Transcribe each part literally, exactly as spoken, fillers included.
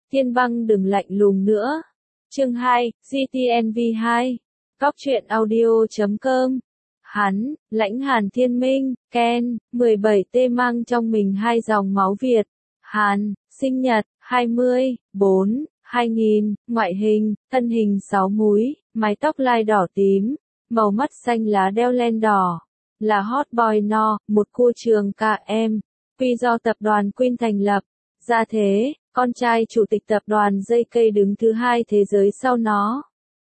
Thiên Băng đừng lạnh lùng nữa. Chương hai, giê tê en vê hai. Góc truyện audio chấm com. Hắn, Lãnh Hàn Thiên Minh, Ken, mười bảy T mang trong mình hai dòng máu Việt. Hàn, sinh nhật, hai mươi, bốn, hai nghìn, ngoại hình, thân hình sáu múi, mái tóc lai đỏ tím, màu mắt xanh lá đeo len đỏ. Là hot boy no, một khu trường ca em. Quy do tập đoàn Queen thành lập. Gia thế, con trai chủ tịch tập đoàn gi ca đứng thứ hai thế giới sau nó.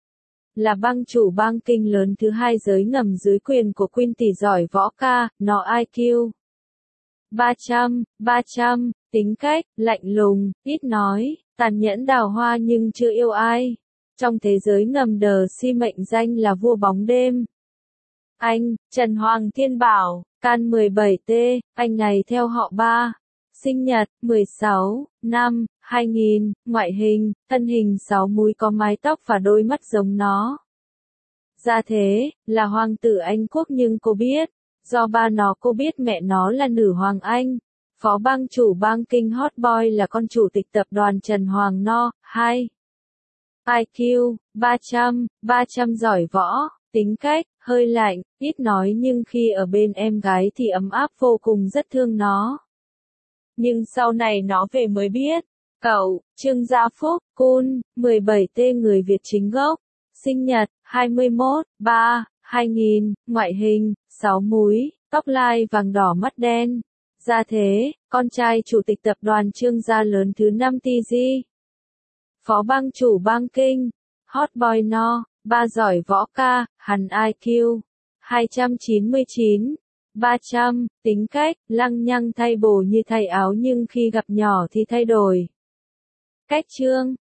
Là bang chủ bang kinh lớn thứ hai giới ngầm dưới quyền của Queen tỷ giỏi võ ca, nó i kiu ba trăm, ba trăm, tính cách, lạnh lùng, ít nói, tàn nhẫn đào hoa nhưng chưa yêu ai. Trong thế giới ngầm đờ si mệnh danh là vua bóng đêm. Anh, Trần Hoàng Thiên Bảo, can mười bảy T, anh này theo họ ba. Sinh nhật, mười sáu, năm, hai nghìn, ngoại hình, thân hình sáu múi có mái tóc và đôi mắt giống nó. Gia thế, là hoàng tử Anh quốc nhưng cô biết, do ba nó cô biết mẹ nó là nữ hoàng Anh. Phó bang chủ bang kinh hot boy là con chủ tịch tập đoàn Trần Hoàng No, hai. i kiu, ba trăm, ba trăm giỏi võ, tính cách, hơi lạnh, ít nói nhưng khi ở bên em gái thì ấm áp vô cùng rất thương nó. Nhưng sau này nó về mới biết, cậu, Trương Gia Phúc, Kun, mười bảy T người Việt chính gốc, sinh nhật, hai mươi mốt, ba, hai nghìn, ngoại hình, sáu múi, tóc lai vàng đỏ mắt đen. Gia thế, con trai chủ tịch tập đoàn Trương Gia lớn thứ năm tê giê. Phó bang chủ bang kinh, hot boy no, ba giỏi võ ca, hẳn i kiu hai trăm chín mươi chín. ba trăm, tính cách, lăng nhăng thay bổ như thay áo nhưng khi gặp nhỏ thì thay đổi. Cách chương,